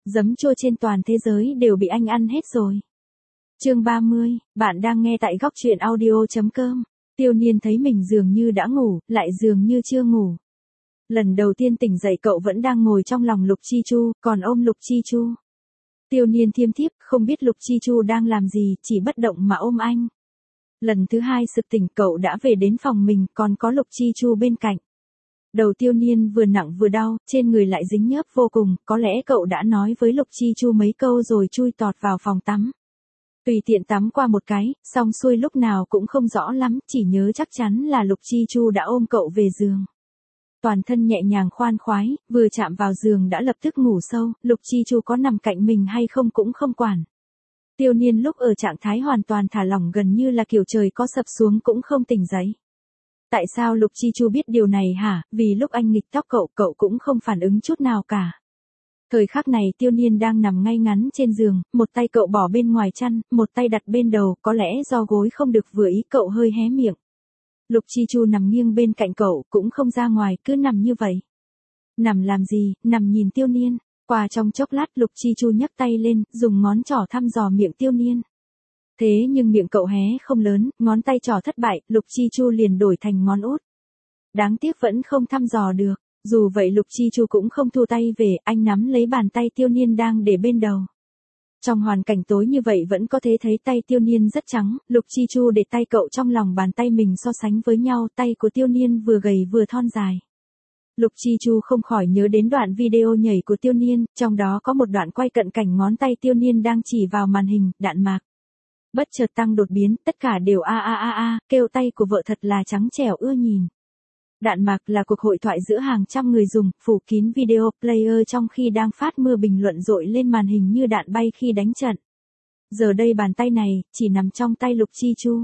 Giấm chua trên toàn thế giới đều bị anh ăn hết rồi. Chương 30, bạn đang nghe tại góc truyện audio.com. Tiêu Niên thấy mình dường như đã ngủ, lại dường như chưa ngủ. Lần đầu tiên tỉnh dậy cậu vẫn đang ngồi trong lòng Lục Chi Chu, còn ôm Lục Chi Chu. Tiêu Niên thiêm thiếp, không biết Lục Chi Chu đang làm gì, chỉ bất động mà ôm anh. Lần thứ hai sực tỉnh cậu đã về đến phòng mình, còn có Lục Chi Chu bên cạnh. Đầu Tiêu Niên vừa nặng vừa đau, trên người lại dính nhớp vô cùng, có lẽ cậu đã nói với Lục Chi Chu mấy câu rồi chui tọt vào phòng tắm. Tùy tiện tắm qua một cái, xong xuôi lúc nào cũng không rõ lắm, chỉ nhớ chắc chắn là Lục Chi Chu đã ôm cậu về giường. Toàn thân nhẹ nhàng khoan khoái, vừa chạm vào giường đã lập tức ngủ sâu, Lục Chi Chu có nằm cạnh mình hay không cũng không quản. Tiêu Niên lúc ở trạng thái hoàn toàn thả lỏng gần như là kiểu trời có sập xuống cũng không tỉnh dậy. Tại sao Lục Chi Chu biết điều này hả? Vì lúc anh nghịch tóc cậu cũng không phản ứng chút nào cả. Thời khắc này Tiêu Niên đang nằm ngay ngắn trên giường, một tay cậu bỏ bên ngoài chăn, một tay đặt bên đầu, có lẽ do gối không được vừa ý cậu hơi hé miệng. Lục Chi Chu nằm nghiêng bên cạnh cậu, cũng không ra ngoài, cứ nằm như vậy. Nằm làm gì, nằm nhìn Tiêu Niên. Qua trong chốc lát Lục Chi Chu nhấc tay lên, dùng ngón trỏ thăm dò miệng Tiêu Niên. Thế nhưng miệng cậu hé không lớn, ngón tay trỏ thất bại, Lục Chi Chu liền đổi thành ngón út. Đáng tiếc vẫn không thăm dò được. Dù vậy Lục Chi Chu cũng không thu tay về, anh nắm lấy bàn tay Tiêu Niên đang để bên đầu. Trong hoàn cảnh tối như vậy vẫn có thể thấy tay Tiêu Niên rất trắng, Lục Chi Chu để tay cậu trong lòng bàn tay mình so sánh với nhau, tay của Tiêu Niên vừa gầy vừa thon dài. Lục Chi Chu không khỏi nhớ đến đoạn video nhảy của Tiêu Niên, trong đó có một đoạn quay cận cảnh ngón tay Tiêu Niên đang chỉ vào màn hình, đạn mạc. Bất chợt tăng đột biến, tất cả đều kêu tay của vợ thật là trắng trẻo ưa nhìn. Đạn mạc là cuộc hội thoại giữa hàng trăm người dùng, phủ kín video player trong khi đang phát mưa bình luận dội lên màn hình như đạn bay khi đánh trận. Giờ đây bàn tay này, chỉ nằm trong tay Lục Chi Chu.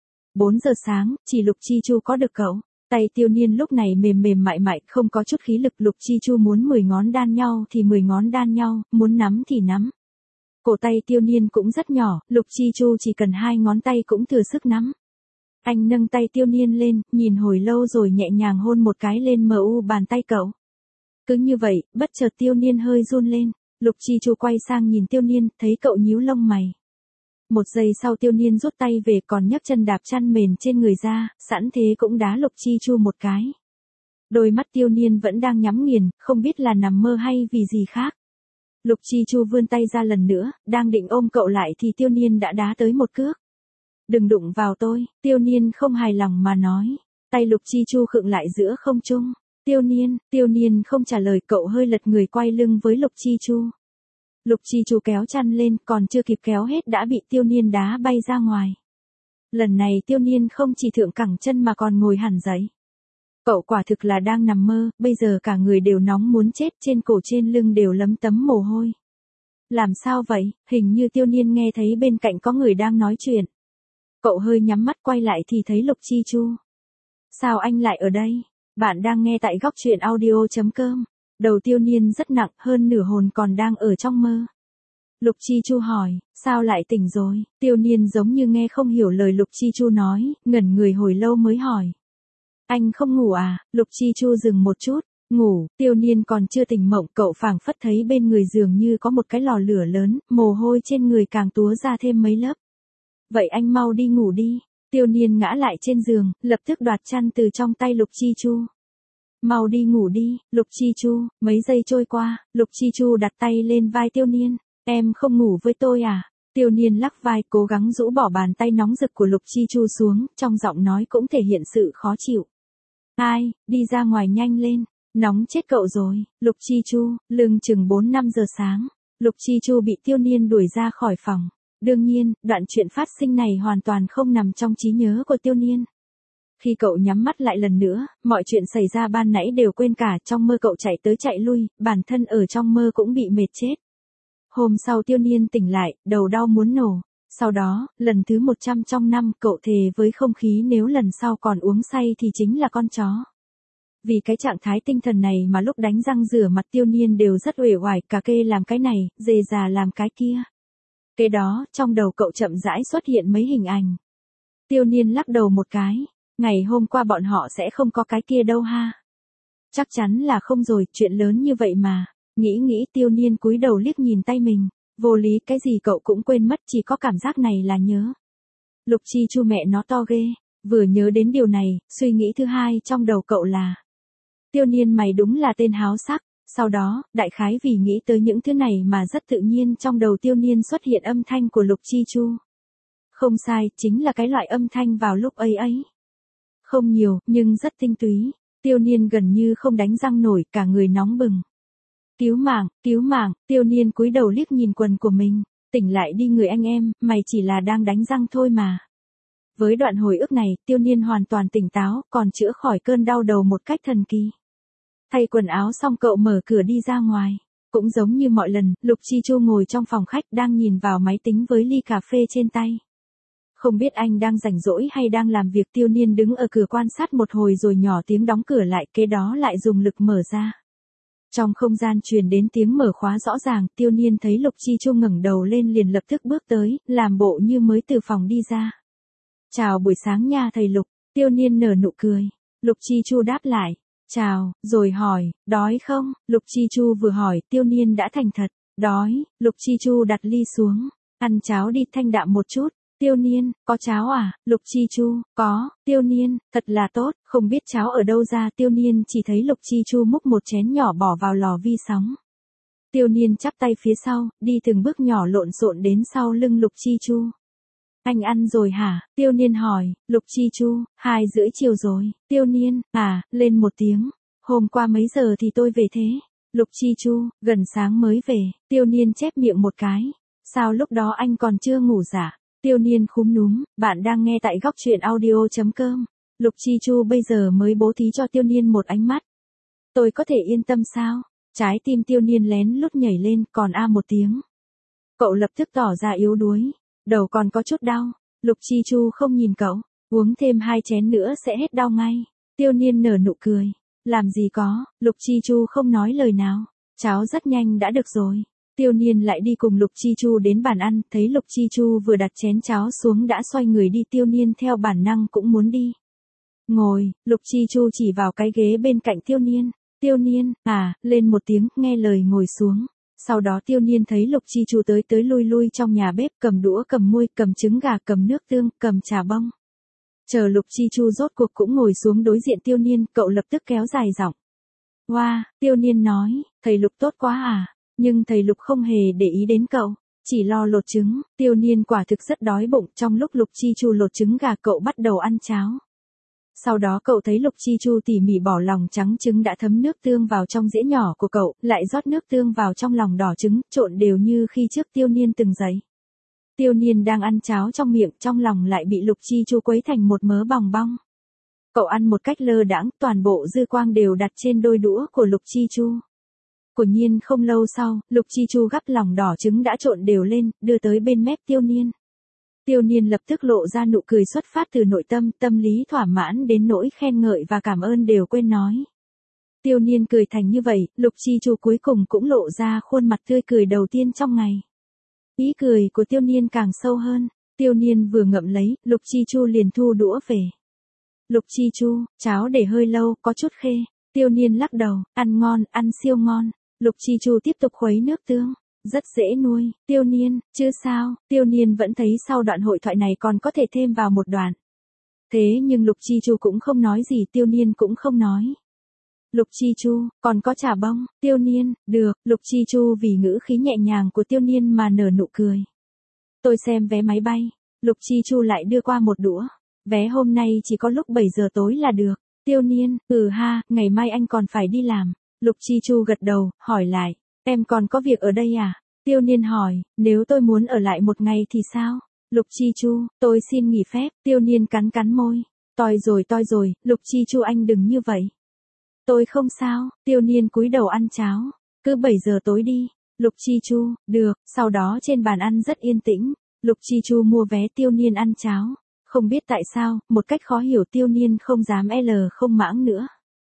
4 giờ sáng, chỉ Lục Chi Chu có được cậu. Tay Tiêu Niên lúc này mềm mềm mại mại, không có chút khí lực. Lục Chi Chu muốn 10 ngón đan nhau thì 10 ngón đan nhau, muốn nắm thì nắm. Cổ tay Tiêu Niên cũng rất nhỏ, Lục Chi Chu chỉ cần 2 ngón tay cũng thừa sức nắm. Anh nâng tay Tiêu Niên lên, nhìn hồi lâu rồi nhẹ nhàng hôn một cái lên bàn tay cậu. Cứ như vậy, bất chợt Tiêu Niên hơi run lên. Lục Chi Chu quay sang nhìn Tiêu Niên, thấy cậu nhíu lông mày. Một giây sau Tiêu Niên rút tay về, còn nhấc chân đạp chăn mền trên người ra, sẵn thế cũng đá Lục Chi Chu một cái. Đôi mắt Tiêu Niên vẫn đang nhắm nghiền, không biết là nằm mơ hay vì gì khác. Lục Chi Chu vươn tay ra lần nữa, đang định ôm cậu lại thì Tiêu Niên đã đá tới một cước. Đừng đụng vào tôi, Tiêu Niên không hài lòng mà nói. Tay Lục Chi Chu khựng lại giữa không trung. Tiêu Niên không trả lời, cậu hơi lật người quay lưng với Lục Chi Chu. Lục Chi Chu kéo chăn lên, còn chưa kịp kéo hết đã bị Tiêu Niên đá bay ra ngoài. Lần này Tiêu Niên không chỉ thượng cẳng chân mà còn ngồi hẳn dậy. Cậu quả thực là đang nằm mơ, bây giờ cả người đều nóng muốn chết, trên cổ trên lưng đều lấm tấm mồ hôi. Làm sao vậy, hình như Tiêu Niên nghe thấy bên cạnh có người đang nói chuyện. Cậu hơi nhắm mắt quay lại thì thấy Lục Chi Chu. Sao anh lại ở đây? Bạn đang nghe tại góc truyện audio.com. Đầu Tiêu Niên rất nặng, hơn nửa hồn còn đang ở trong mơ. Lục Chi Chu hỏi, sao lại tỉnh rồi? Tiêu Niên giống như nghe không hiểu lời Lục Chi Chu nói, ngẩn người hồi lâu mới hỏi. Anh không ngủ à? Lục Chi Chu dừng một chút. Ngủ, Tiêu Niên còn chưa tỉnh mộng, cậu phảng phất thấy bên người dường như có một cái lò lửa lớn, mồ hôi trên người càng túa ra thêm mấy lớp. Vậy anh mau đi ngủ đi. Tiêu Niên ngã lại trên giường, lập tức đoạt chăn từ trong tay Lục Chi Chu. Mau đi ngủ đi, Lục Chi Chu. Mấy giây trôi qua, Lục Chi Chu đặt tay lên vai Tiêu Niên. Em không ngủ với tôi à? Tiêu Niên lắc vai, cố gắng rũ bỏ bàn tay nóng rực của Lục Chi Chu xuống, trong giọng nói cũng thể hiện sự khó chịu. Ai, đi ra ngoài nhanh lên, nóng chết cậu rồi. Lục Chi Chu, lưng chừng 4-5 giờ sáng, Lục Chi Chu bị Tiêu Niên đuổi ra khỏi phòng. Đương nhiên, đoạn chuyện phát sinh này hoàn toàn không nằm trong trí nhớ của Tiêu Niên. Khi cậu nhắm mắt lại lần nữa, mọi chuyện xảy ra ban nãy đều quên cả, trong mơ cậu chạy tới chạy lui, bản thân ở trong mơ cũng bị mệt chết. Hôm sau Tiêu Niên tỉnh lại, đầu đau muốn nổ. Sau đó, lần thứ 100 trong năm, cậu thề với không khí nếu lần sau còn uống say thì chính là con chó. Vì cái trạng thái tinh thần này mà lúc đánh răng rửa mặt Tiêu Niên đều rất uể oải, cà kê làm cái này, dề già làm cái kia. Kế đó, trong đầu cậu chậm rãi xuất hiện mấy hình ảnh. Tiêu Niên lắc đầu một cái. Ngày hôm qua bọn họ sẽ không có cái kia đâu ha. Chắc chắn là không rồi, chuyện lớn như vậy mà. Nghĩ Tiêu Niên cúi đầu liếc nhìn tay mình, vô lý cái gì cậu cũng quên mất, chỉ có cảm giác này là nhớ. Lục Chi Chu mẹ nó to ghê, vừa nhớ đến điều này, suy nghĩ thứ hai trong đầu cậu là Tiêu Niên mày đúng là tên háo sắc. Sau đó, đại khái vì nghĩ tới những thứ này mà rất tự nhiên trong đầu Tiêu Niên xuất hiện âm thanh của Lục Chi Chu. Không sai, chính là cái loại âm thanh vào lúc ấy ấy. Không nhiều, nhưng rất tinh túy. Tiêu Niên gần như không đánh răng nổi, cả người nóng bừng. Cứu mạng, Tiêu Niên cúi đầu liếc nhìn quần của mình. Tỉnh lại đi người anh em, mày chỉ là đang đánh răng thôi mà. Với đoạn hồi ức này, Tiêu Niên hoàn toàn tỉnh táo, còn chữa khỏi cơn đau đầu một cách thần kỳ. Thay quần áo xong cậu mở cửa đi ra ngoài. Cũng giống như mọi lần, Lục Chi Chu ngồi trong phòng khách đang nhìn vào máy tính với ly cà phê trên tay. Không biết anh đang rảnh rỗi hay đang làm việc. Tiêu Niên đứng ở cửa quan sát một hồi rồi nhỏ tiếng đóng cửa lại, kế đó lại dùng lực mở ra. Trong không gian truyền đến tiếng mở khóa rõ ràng, Tiêu Niên thấy Lục Chi Chu ngẩng đầu lên liền lập tức bước tới, làm bộ như mới từ phòng đi ra. Chào buổi sáng nha thầy Lục, Tiêu Niên nở nụ cười. Lục Chi Chu đáp lại, chào, rồi hỏi, đói không? Lục Chi Chu vừa hỏi, Tiêu Niên đã thành thật, đói. Lục Chi Chu đặt ly xuống, ăn cháo đi, thanh đạm một chút. Tiêu Niên, có cháo à? Lục Chi Chu, có. Tiêu Niên, thật là tốt, không biết cháo ở đâu ra. Tiêu Niên chỉ thấy Lục Chi Chu múc một chén nhỏ bỏ vào lò vi sóng. Tiêu Niên chắp tay phía sau, đi từng bước nhỏ lộn xộn đến sau lưng Lục Chi Chu. Anh ăn rồi hả? Tiêu Niên hỏi. Lục Chi Chu, 2:30 chiều rồi. Tiêu Niên, lên một tiếng. Hôm qua mấy giờ thì tôi về thế? Lục Chi Chu, gần sáng mới về. Tiêu Niên chép miệng một cái. Sao lúc đó anh còn chưa ngủ dạ? Tiêu Niên khúm núm, bạn đang nghe tại góc truyện audio.com. Lục Chi Chu bây giờ mới bố thí cho Tiêu Niên một ánh mắt. Tôi có thể yên tâm sao? Trái tim Tiêu Niên lén lút nhảy lên, còn một tiếng. Cậu lập tức tỏ ra yếu đuối. Đầu còn có chút đau. Lục Chi Chu không nhìn cậu. Uống thêm 2 chén nữa sẽ hết đau ngay. Tiêu Niên nở nụ cười. Làm gì có, Lục Chi Chu không nói lời nào. Cháo rất nhanh đã được rồi. Tiêu Niên lại đi cùng Lục Chi Chu đến bàn ăn, thấy Lục Chi Chu vừa đặt chén cháo xuống đã xoay người đi. Tiêu Niên theo bản năng cũng muốn đi. Ngồi, Lục Chi Chu chỉ vào cái ghế bên cạnh Tiêu Niên. Tiêu Niên, lên một tiếng, nghe lời ngồi xuống. Sau đó Tiêu Niên thấy Lục Chi Chu tới lui trong nhà bếp, cầm đũa, cầm muôi, cầm trứng gà, cầm nước tương, cầm trà bông. Chờ Lục Chi Chu rốt cuộc cũng ngồi xuống đối diện Tiêu Niên, cậu lập tức kéo dài giọng. Wow, Tiêu Niên nói, thầy Lục tốt quá à, nhưng thầy Lục không hề để ý đến cậu, chỉ lo lột trứng. Tiêu Niên quả thực rất đói bụng, trong lúc Lục Chi Chu lột trứng gà cậu bắt đầu ăn cháo. Sau đó cậu thấy Lục Chi Chu tỉ mỉ bỏ lòng trắng trứng đã thấm nước tương vào trong dĩa nhỏ của cậu, lại rót nước tương vào trong lòng đỏ trứng, trộn đều như khi trước Tiêu Niên từng dậy. Tiêu Niên đang ăn cháo trong miệng, trong lòng lại bị Lục Chi Chu quấy thành một mớ bòng bong. Cậu ăn một cách lơ đãng, toàn bộ dư quang đều đặt trên đôi đũa của Lục Chi Chu. Quả nhiên không lâu sau, Lục Chi Chu gắp lòng đỏ trứng đã trộn đều lên, đưa tới bên mép Tiêu Niên. Tiêu Niên lập tức lộ ra nụ cười xuất phát từ nội tâm, tâm lý thỏa mãn đến nỗi khen ngợi và cảm ơn đều quên nói. Tiêu Niên cười thành như vậy, Lục Chi Chu cuối cùng cũng lộ ra khuôn mặt tươi cười đầu tiên trong ngày. Ý cười của Tiêu Niên càng sâu hơn. Tiêu Niên vừa ngậm lấy, Lục Chi Chu liền thu đũa về. Lục Chi Chu, cháo để hơi lâu, có chút khê. Tiêu Niên lắc đầu, ăn ngon, ăn siêu ngon. Lục Chi Chu tiếp tục khuấy nước tương. Rất dễ nuôi. Tiêu Niên, chứ sao? Tiêu Niên vẫn thấy sau đoạn hội thoại này còn có thể thêm vào một đoạn. Thế nhưng Lục Chi Chu cũng không nói gì, Tiêu Niên cũng không nói. Lục Chi Chu, còn có trà bông. Tiêu Niên, được. Lục Chi Chu vì ngữ khí nhẹ nhàng của Tiêu Niên mà nở nụ cười. Tôi xem vé máy bay. Lục Chi Chu lại đưa qua một đũa. Vé hôm nay chỉ có lúc 7 giờ tối là được. Tiêu Niên, ngày mai anh còn phải đi làm. Lục Chi Chu gật đầu, hỏi lại. Em còn có việc ở đây à? Tiêu Niên hỏi, nếu tôi muốn ở lại một ngày thì sao? Lục Chi Chu, tôi xin nghỉ phép. Tiêu Niên cắn môi. Toi rồi, Lục Chi Chu anh đừng như vậy. Tôi không sao. Tiêu Niên cúi đầu ăn cháo. Cứ 7 giờ tối đi. Lục Chi Chu, được. Sau đó trên bàn ăn rất yên tĩnh. Lục Chi Chu mua vé, Tiêu Niên ăn cháo. Không biết tại sao, một cách khó hiểu Tiêu Niên không dám không mãng nữa.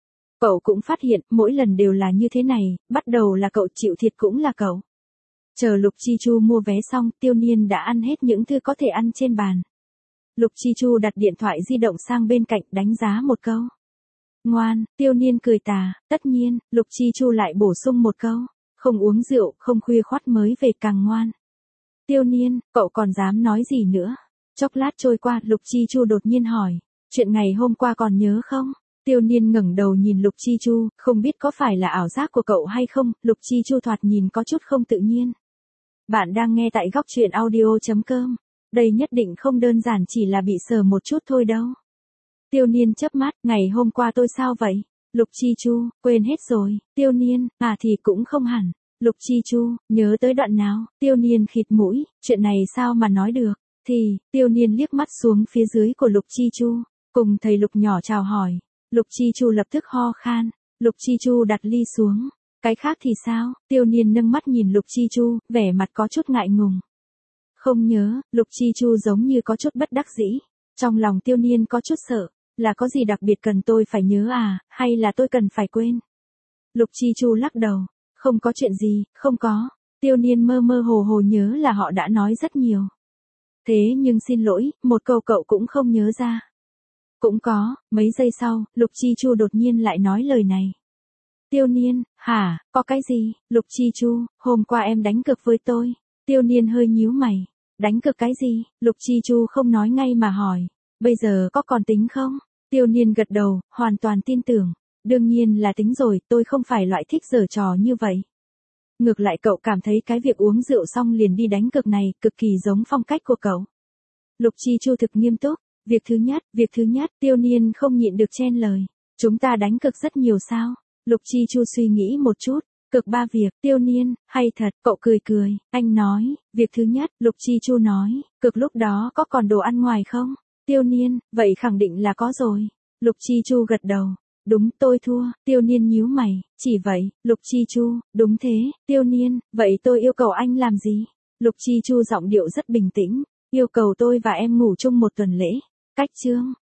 Cậu cũng phát hiện, mỗi lần đều là như thế này, bắt đầu là cậu chịu thiệt cũng là cậu. Chờ Lục Chi Chu mua vé xong, Tiêu Niên đã ăn hết những thứ có thể ăn trên bàn. Lục Chi Chu đặt điện thoại di động sang bên cạnh, đánh giá một câu. Ngoan. Tiêu Niên cười tà. Tất nhiên, Lục Chi Chu lại bổ sung một câu. Không uống rượu, không khuya khoắt mới về càng ngoan. Tiêu Niên, cậu còn dám nói gì nữa? Chốc lát trôi qua, Lục Chi Chu đột nhiên hỏi. Chuyện ngày hôm qua còn nhớ không? Tiêu Niên ngẩng đầu nhìn Lục Chi Chu, không biết có phải là ảo giác của cậu hay không, Lục Chi Chu thoạt nhìn có chút không tự nhiên. Bạn đang nghe tại góc truyện audio.com. Đây nhất định không đơn giản chỉ là bị sờ một chút thôi đâu. Tiêu Niên chớp mắt, ngày hôm qua tôi sao vậy? Lục Chi Chu, quên hết rồi. Tiêu Niên, thì cũng không hẳn. Lục Chi Chu, nhớ tới đoạn nào? Tiêu Niên khịt mũi, chuyện này sao mà nói được? Tiêu Niên liếc mắt xuống phía dưới của Lục Chi Chu, cùng thầy Lục nhỏ chào hỏi. Lục Chi Chu lập tức ho khan. Lục Chi Chu đặt ly xuống. Cái khác thì sao? Tiêu Niên nâng mắt nhìn Lục Chi Chu, vẻ mặt có chút ngại ngùng. Không nhớ, Lục Chi Chu giống như có chút bất đắc dĩ. Trong lòng Tiêu Niên có chút sợ, là có gì đặc biệt cần tôi phải nhớ hay là tôi cần phải quên? Lục Chi Chu lắc đầu, không có chuyện gì, không có. Tiêu Niên mơ mơ hồ hồ nhớ là họ đã nói rất nhiều. Thế nhưng xin lỗi, một câu cậu cũng không nhớ ra. Cũng có, mấy giây sau, Lục Chi Chu đột nhiên lại nói lời này. Tiêu Niên, hả, có cái gì? Lục Chi Chu, hôm qua em đánh cược với tôi. Tiêu Niên hơi nhíu mày. Đánh cược cái gì? Lục Chi Chu không nói ngay mà hỏi. Bây giờ có còn tính không? Tiêu Niên gật đầu, hoàn toàn tin tưởng. Đương nhiên là tính rồi, tôi không phải loại thích giở trò như vậy. Ngược lại cậu cảm thấy cái việc uống rượu xong liền đi đánh cược này cực kỳ giống phong cách của cậu. Lục Chi Chu thực nghiêm túc. Việc thứ nhất, Tiêu Niên không nhịn được chen lời. Chúng ta đánh cược rất nhiều sao? Lục Chi Chu suy nghĩ một chút. Cực 3 việc, Tiêu Niên, hay thật, cậu cười. Anh nói, việc thứ nhất, Lục Chi Chu nói, cực lúc đó có còn đồ ăn ngoài không? Tiêu Niên, vậy khẳng định là có rồi. Lục Chi Chu gật đầu. Đúng, tôi thua. Tiêu Niên nhíu mày. Chỉ vậy, Lục Chi Chu, đúng thế. Tiêu Niên, vậy tôi yêu cầu anh làm gì? Lục Chi Chu giọng điệu rất bình tĩnh. Yêu cầu tôi và em ngủ chung một tuần lễ. Cách chương.